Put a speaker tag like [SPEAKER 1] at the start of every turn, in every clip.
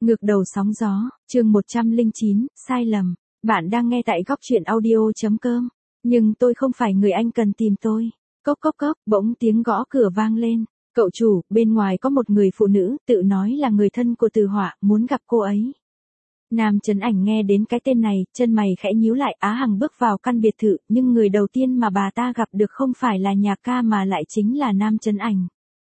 [SPEAKER 1] Ngược đầu sóng gió, chương 109, sai lầm. Bạn đang nghe tại góc chuyện audio.com. Nhưng tôi không phải người anh cần tìm tôi. Cốc cốc cốc, bỗng tiếng gõ cửa vang lên. Cậu chủ, bên ngoài có một người phụ nữ, tự nói là người thân của Từ Họa, muốn gặp cô ấy. Nam Chấn Ảnh nghe đến cái tên này, chân mày khẽ nhíu lại. Á Hằng bước vào căn biệt thự, nhưng người đầu tiên mà bà ta gặp được không phải là Nhạc Ca mà lại chính là Nam Chấn Ảnh.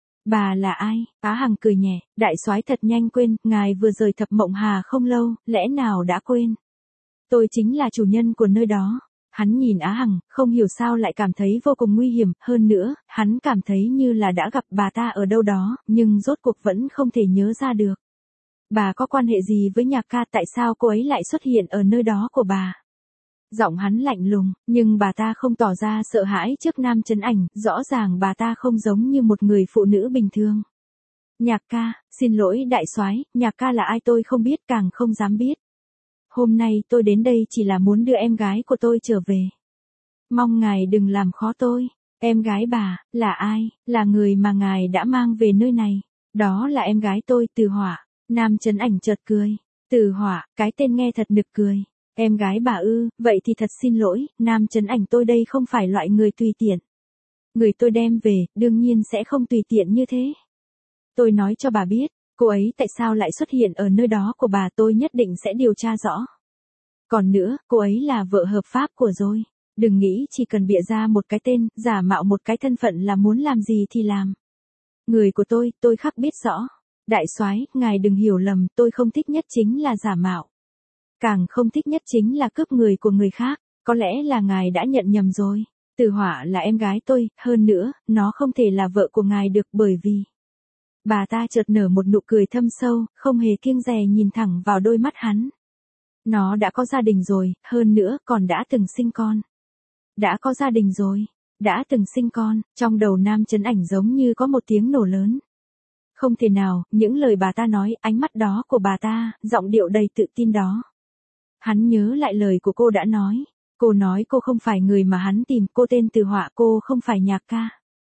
[SPEAKER 1] Bà là ai? Á Hằng cười nhẹ, đại soái thật nhanh quên, ngài vừa rời Thập Mộng Hà không lâu, lẽ nào đã quên? Tôi chính là chủ nhân của nơi đó. Hắn nhìn Á Hằng, không hiểu sao lại cảm thấy vô cùng nguy hiểm, hơn nữa, hắn cảm thấy như là đã gặp bà ta ở đâu đó, nhưng rốt cuộc vẫn không thể nhớ ra được. Bà có quan hệ gì với Nhạc Ca, tại sao cô ấy lại xuất hiện ở nơi đó của bà? Giọng hắn lạnh lùng, nhưng bà ta không tỏ ra sợ hãi trước Nam Chấn Ảnh, rõ ràng bà ta không giống như một người phụ nữ bình thường. Nhạc Ca, xin lỗi đại soái, Nhạc Ca là ai tôi không biết, càng không dám biết. Hôm nay tôi đến đây chỉ là muốn đưa em gái của tôi trở về. Mong ngài đừng làm khó tôi. Em gái bà, là ai? Là người mà ngài đã mang về nơi này. Đó là em gái tôi, Từ Họa. Nam Chấn Ảnh chợt cười. Từ Họa, cái tên nghe thật nực cười. Em gái bà ư, vậy thì thật xin lỗi, Nam Chấn Ảnh tôi đây không phải loại người tùy tiện. Người tôi đem về, đương nhiên sẽ không tùy tiện như thế. Tôi nói cho bà biết, cô ấy tại sao lại xuất hiện ở nơi đó của bà, tôi nhất định sẽ điều tra rõ. Còn nữa, cô ấy là vợ hợp pháp của rồi. Đừng nghĩ chỉ cần bịa ra một cái tên, giả mạo một cái thân phận là muốn làm gì thì làm. Người của tôi khắc biết rõ. Đại soái, ngài đừng hiểu lầm, tôi không thích nhất chính là giả mạo. Càng không thích nhất chính là cướp người của người khác, có lẽ là ngài đã nhận nhầm rồi. Từ Họa là em gái tôi, hơn nữa, nó không thể là vợ của ngài được bởi vì... Bà ta chợt nở một nụ cười thâm sâu, không hề kiêng dè nhìn thẳng vào đôi mắt hắn. Nó đã có gia đình rồi, hơn nữa còn đã từng sinh con. Đã có gia đình rồi, đã từng sinh con, trong đầu Nam Chấn Ảnh giống như có một tiếng nổ lớn. Không thể nào, những lời bà ta nói, ánh mắt đó của bà ta, giọng điệu đầy tự tin đó. Hắn nhớ lại lời của cô đã nói. Cô nói cô không phải người mà hắn tìm, cô tên Từ Họa, cô không phải Nhạc Ca.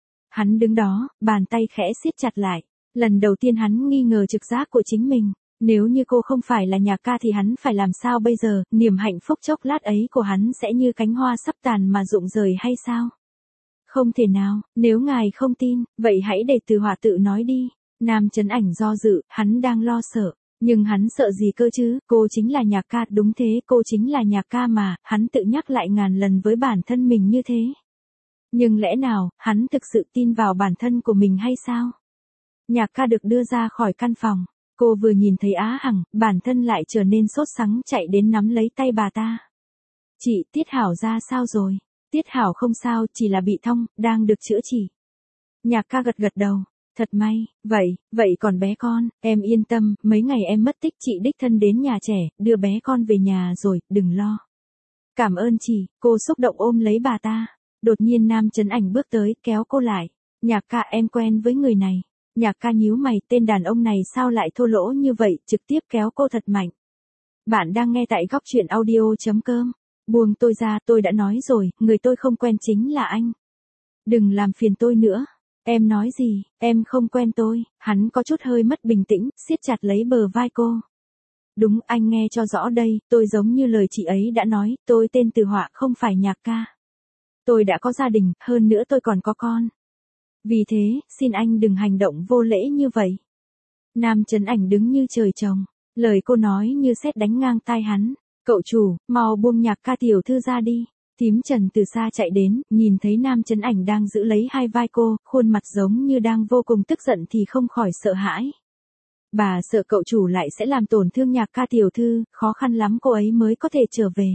[SPEAKER 1] Hắn đứng đó, bàn tay khẽ siết chặt lại. Lần đầu tiên hắn nghi ngờ trực giác của chính mình. Nếu như cô không phải là Nhạc Ca thì hắn phải làm sao bây giờ, niềm hạnh phúc chốc lát ấy của hắn sẽ như cánh hoa sắp tàn mà rụng rời hay sao? Không thể nào, nếu ngài không tin, vậy hãy để Từ Họa tự nói đi. Nam Chấn Ảnh do dự, hắn đang lo sợ. Nhưng hắn sợ gì cơ chứ, cô chính là Nhạc Ca, đúng thế, cô chính là Nhạc Ca mà, hắn tự nhắc lại ngàn lần với bản thân mình như thế. Nhưng lẽ nào, hắn thực sự tin vào bản thân của mình hay sao? Nhạc Ca được đưa ra khỏi căn phòng, cô vừa nhìn thấy Á Hằng, bản thân lại trở nên sốt sắng chạy đến nắm lấy tay bà ta. Chị, Tiết Hảo ra sao rồi? Tiết Hảo không sao, chỉ là bị thông, đang được chữa trị. Nhạc Ca gật gật đầu. Thật may, vậy còn bé con, em yên tâm, mấy ngày em mất tích chị đích thân đến nhà trẻ, đưa bé con về nhà rồi, đừng lo. Cảm ơn chị, cô xúc động ôm lấy bà ta. Đột nhiên Nam Chấn Ảnh bước tới, kéo cô lại. Nhạc Ca, em quen với người này. Nhạc Ca nhíu mày, tên đàn ông này sao lại thô lỗ như vậy, trực tiếp kéo cô thật mạnh. Bạn đang nghe tại góc chuyện audio.com. Buông tôi ra, tôi đã nói rồi, người tôi không quen chính là anh. Đừng làm phiền tôi nữa. Em nói gì, em không quen tôi, hắn có chút hơi mất bình tĩnh, siết chặt lấy bờ vai cô. Đúng, anh nghe cho rõ đây, tôi giống như lời chị ấy đã nói, tôi tên Từ Họa, không phải Nhạc Ca. Tôi đã có gia đình, hơn nữa tôi còn có con. Vì thế, xin anh đừng hành động vô lễ như vậy. Nam Chấn Ảnh đứng như trời trồng, lời cô nói như sét đánh ngang tai hắn. Cậu chủ, mau buông Nhạc Ca tiểu thư ra đi. Thím Trần từ xa chạy đến, nhìn thấy Nam Chấn Ảnh đang giữ lấy hai vai cô, khuôn mặt giống như đang vô cùng tức giận thì không khỏi sợ hãi. Bà sợ cậu chủ lại sẽ làm tổn thương Nhạc Ca tiểu thư, khó khăn lắm cô ấy mới có thể trở về.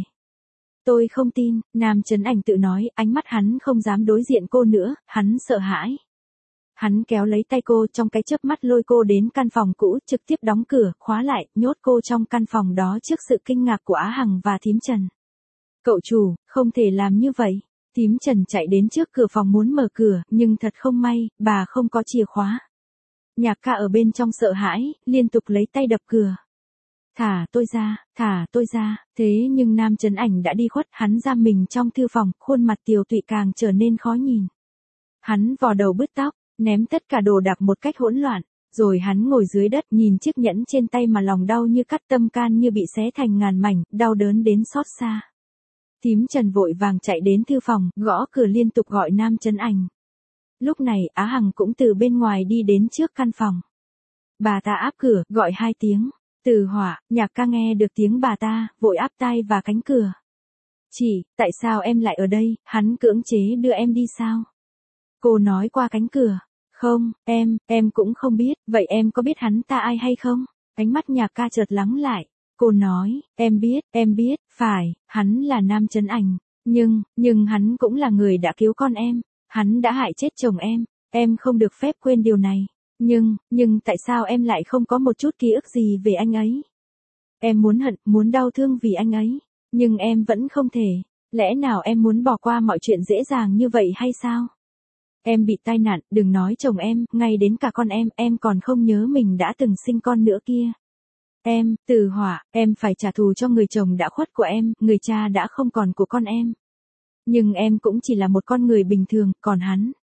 [SPEAKER 1] Tôi không tin, Nam Chấn Ảnh tự nói, ánh mắt hắn không dám đối diện cô nữa, hắn sợ hãi. Hắn kéo lấy tay cô trong cái chớp mắt lôi cô đến căn phòng cũ, trực tiếp đóng cửa, khóa lại, nhốt cô trong căn phòng đó trước sự kinh ngạc của Á Hằng và thím Trần. Cậu chủ, không thể làm như vậy. Thím Trần chạy đến trước cửa phòng muốn mở cửa, nhưng thật không may, bà không có chìa khóa. Nhạc Ca ở bên trong sợ hãi, liên tục lấy tay đập cửa. Thả tôi ra, thế nhưng Nam Chấn Ảnh đã đi khuất, hắn giam mình trong thư phòng, khuôn mặt tiều tụy càng trở nên khó nhìn. Hắn vò đầu bứt tóc, ném tất cả đồ đạc một cách hỗn loạn, Rồi hắn ngồi dưới đất nhìn chiếc nhẫn trên tay mà lòng đau như cắt, tâm can như bị xé thành ngàn mảnh, đau đớn đến xót xa. Thím Trần vội vàng chạy đến thư phòng, gõ cửa liên tục gọi Nam Chấn Ảnh. Lúc này Á Hằng cũng từ bên ngoài đi đến trước căn phòng. Bà ta áp cửa, gọi 2 tiếng. Từ Hỏa, Nhạc Ca nghe được tiếng bà ta, vội áp tai và cánh cửa. Chị, tại sao em lại ở đây, hắn cưỡng chế đưa em đi sao? Cô nói qua cánh cửa. Không, em cũng không biết, vậy em có biết hắn ta ai hay không? Ánh mắt Nhạc Ca chợt lắng lại. Cô nói, em biết, phải, hắn là Nam Chấn Ảnh. Nhưng hắn cũng là người đã cứu con em. Hắn đã hại chết chồng em không được phép quên điều này. Nhưng tại sao em lại không có một chút ký ức gì về anh ấy? Em muốn hận, muốn đau thương vì anh ấy. Nhưng em vẫn không thể. Lẽ nào em muốn bỏ qua mọi chuyện dễ dàng như vậy hay sao? Em bị tai nạn, đừng nói chồng em, ngay đến cả con em còn không nhớ mình đã từng sinh con nữa kia. Từ Hỏa, em phải trả thù cho người chồng đã khuất của em, người cha đã không còn của con em. Nhưng em cũng chỉ là một con người bình thường, còn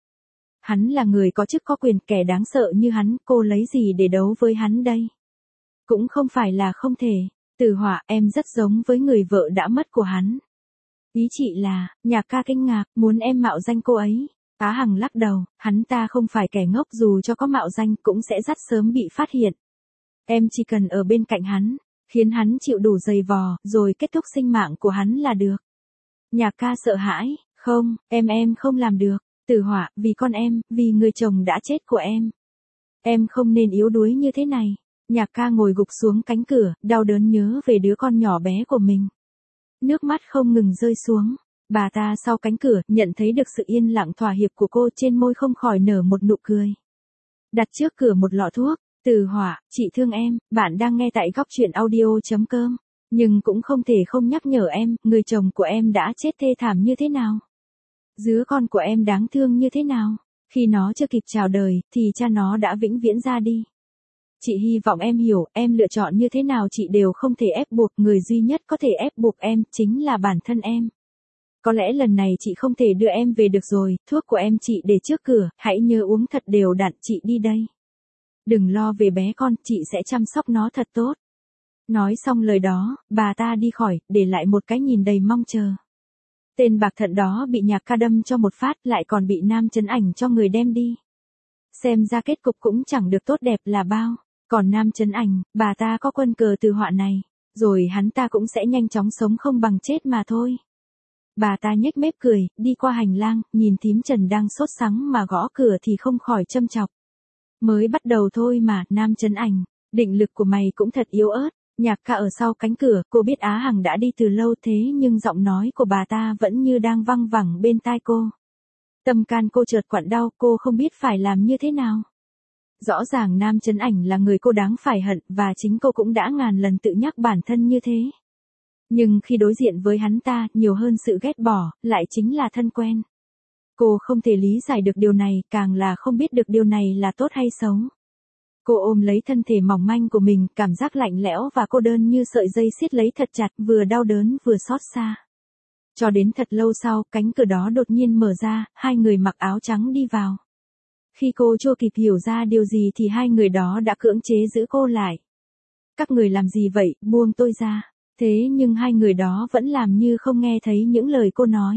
[SPEAKER 1] hắn là người có chức có quyền, kẻ đáng sợ như hắn, cô lấy gì để đấu với hắn đây? Cũng không phải là không thể. Từ Hỏa, em rất giống với người vợ đã mất của hắn. Ý chị là, Nhạc Ca kinh ngạc, muốn em mạo danh cô ấy. Á Hằng lắc đầu, hắn ta không phải kẻ ngốc, dù cho có mạo danh cũng sẽ rất sớm bị phát hiện. Em chỉ cần ở bên cạnh hắn, khiến hắn chịu đủ dày vò, rồi kết thúc sinh mạng của hắn là được. Nhạc Ca sợ hãi, không, em không làm được. Từ Hỏa, vì con em, vì người chồng đã chết của em. Em không nên yếu đuối như thế này. Nhạc Ca ngồi gục xuống cánh cửa, đau đớn nhớ về đứa con nhỏ bé của mình. Nước mắt không ngừng rơi xuống. Bà ta sau cánh cửa, nhận thấy được sự yên lặng thỏa hiệp của cô, trên môi không khỏi nở một nụ cười. Đặt trước cửa một lọ thuốc. Từ Hỏa, chị thương em, bạn đang nghe tại góc truyện audio.com. Nhưng cũng không thể không nhắc nhở em, người chồng của em đã chết thê thảm như thế nào. Đứa con của em đáng thương như thế nào. Khi nó chưa kịp chào đời, thì cha nó đã vĩnh viễn ra đi. Chị hy vọng em hiểu, em lựa chọn như thế nào chị đều không thể ép buộc, người duy nhất có thể ép buộc em, chính là bản thân em. Có lẽ lần này chị không thể đưa em về được rồi, thuốc của em chị để trước cửa, hãy nhớ uống thật đều đặn, chị đi đây. Đừng lo về bé con, chị sẽ chăm sóc nó thật tốt. Nói xong lời đó, bà ta đi khỏi, để lại một cái nhìn đầy mong chờ. Tên bạc thận đó bị Nhạc Ca đâm cho một phát, lại còn bị Nam Chấn Ảnh cho người đem đi. Xem ra kết cục cũng chẳng được tốt đẹp là bao. Còn Nam Chấn Ảnh, bà ta có quân cờ Từ Họa này, rồi hắn ta cũng sẽ nhanh chóng sống không bằng chết mà thôi. Bà ta nhếch mép cười, đi qua hành lang, nhìn thím Trần đang sốt sắng mà gõ cửa thì không khỏi châm chọc. Mới bắt đầu thôi mà, Nam Chấn Ảnh, định lực của mày cũng thật yếu ớt. Nhạc Ca ở sau cánh cửa, cô biết Á Hằng đã đi từ lâu thế nhưng giọng nói của bà ta vẫn như đang văng vẳng bên tai cô. Tâm can cô chợt quặn đau, cô không biết phải làm như thế nào. Rõ ràng Nam Chấn Ảnh là người cô đáng phải hận, và chính cô cũng đã ngàn lần tự nhắc bản thân như thế. Nhưng khi đối diện với hắn ta, nhiều hơn sự ghét bỏ, lại chính là thân quen. Cô không thể lý giải được điều này, càng là không biết được điều này là tốt hay xấu. Cô ôm lấy thân thể mỏng manh của mình, cảm giác lạnh lẽo và cô đơn như sợi dây siết lấy thật chặt, vừa đau đớn vừa xót xa. Cho đến thật lâu sau, cánh cửa đó đột nhiên mở ra, 2 người mặc áo trắng đi vào. Khi cô chưa kịp hiểu ra điều gì thì 2 người đó đã cưỡng chế giữ cô lại. Các người làm gì vậy, buông tôi ra. Thế nhưng 2 người đó vẫn làm như không nghe thấy những lời cô nói.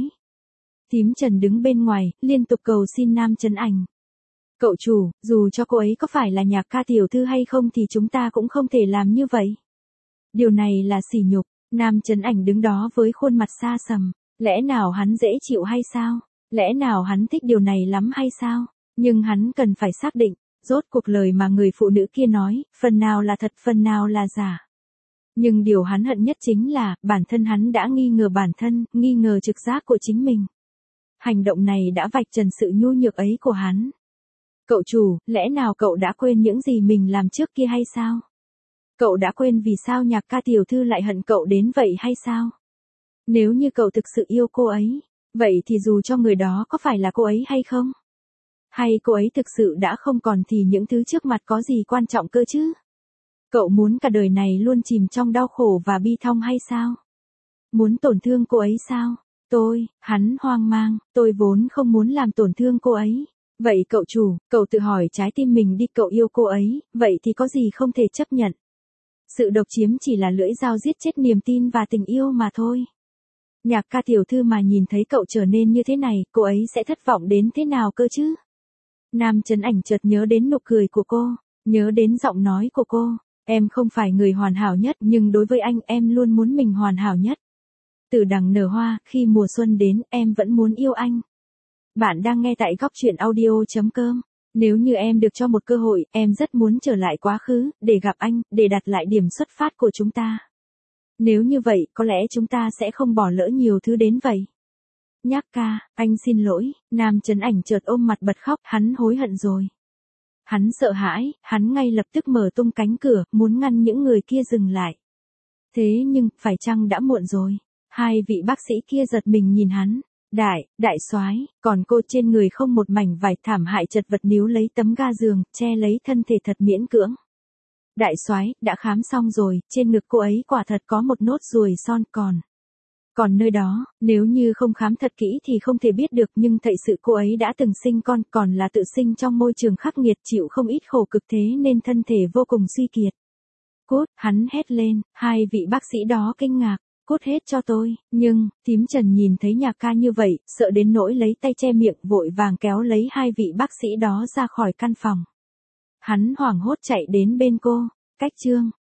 [SPEAKER 1] Thím Trần đứng bên ngoài, liên tục cầu xin Nam Chấn Ảnh. Cậu chủ, dù cho cô ấy có phải là Nhạc Ca tiểu thư hay không thì chúng ta cũng không thể làm như vậy. Điều này là sỉ nhục. Nam Chấn Ảnh đứng đó với khuôn mặt xa sầm. Lẽ nào hắn dễ chịu hay sao? Lẽ nào hắn thích điều này lắm hay sao? Nhưng hắn cần phải xác định, rốt cuộc lời mà người phụ nữ kia nói, phần nào là thật, phần nào là giả. Nhưng điều hắn hận nhất chính là, bản thân hắn đã nghi ngờ bản thân, nghi ngờ trực giác của chính mình. Hành động này đã vạch trần sự nhu nhược ấy của hắn. Cậu chủ, lẽ nào cậu đã quên những gì mình làm trước kia hay sao? Cậu đã quên vì sao Nhạc Ca tiểu thư lại hận cậu đến vậy hay sao? Nếu như cậu thực sự yêu cô ấy, vậy thì dù cho người đó có phải là cô ấy hay không? Hay cô ấy thực sự đã không còn thì những thứ trước mặt có gì quan trọng cơ chứ? Cậu muốn cả đời này luôn chìm trong đau khổ và bi thong hay sao? Muốn tổn thương cô ấy sao? Hắn hoang mang, tôi vốn không muốn làm tổn thương cô ấy. Vậy cậu chủ, cậu tự hỏi trái tim mình đi, cậu yêu cô ấy, vậy thì có gì không thể chấp nhận. Sự độc chiếm chỉ là lưỡi dao giết chết niềm tin và tình yêu mà thôi. Nhạc ca tiểu thư mà nhìn thấy cậu trở nên như thế này, cô ấy sẽ thất vọng đến thế nào cơ chứ? Nam Chấn Ảnh chợt nhớ đến nụ cười của cô, nhớ đến giọng nói của cô. Em không phải người hoàn hảo nhất nhưng đối với anh em luôn muốn mình hoàn hảo nhất. Từ đằng nở hoa, khi mùa xuân đến em vẫn muốn yêu anh. Bạn đang nghe tại góc chuyện audio.com. Nếu như em được cho một cơ hội, em rất muốn trở lại quá khứ, để gặp anh, để đặt lại điểm xuất phát của chúng ta. Nếu như vậy, có lẽ chúng ta sẽ không bỏ lỡ nhiều thứ đến vậy. Nhạc ca, anh xin lỗi, Nam Chấn Ảnh chợt ôm mặt bật khóc, hắn hối hận rồi. Hắn sợ hãi, hắn ngay lập tức mở tung cánh cửa, muốn ngăn những người kia dừng lại. Thế nhưng, phải chăng đã muộn rồi? Hai vị bác sĩ kia giật mình nhìn hắn. Đại soái, còn cô trên người không một mảnh vải, thảm hại chật vật níu lấy tấm ga giường, che lấy thân thể thật miễn cưỡng. Đại soái, đã khám xong rồi, trên ngực cô ấy quả thật có một nốt ruồi son còn nơi đó, nếu như không khám thật kỹ thì không thể biết được, nhưng thật sự cô ấy đã từng sinh con, còn là tự sinh trong môi trường khắc nghiệt, chịu không ít khổ cực, thế nên thân thể vô cùng suy kiệt. Cút, hắn hét lên, hai vị bác sĩ đó kinh ngạc. Cút hết cho tôi, nhưng, thím Trần nhìn thấy Nhạc ca như vậy, sợ đến nỗi lấy tay che miệng, vội vàng kéo lấy hai vị bác sĩ đó ra khỏi căn phòng. Hắn hoảng hốt chạy đến bên cô, cách chương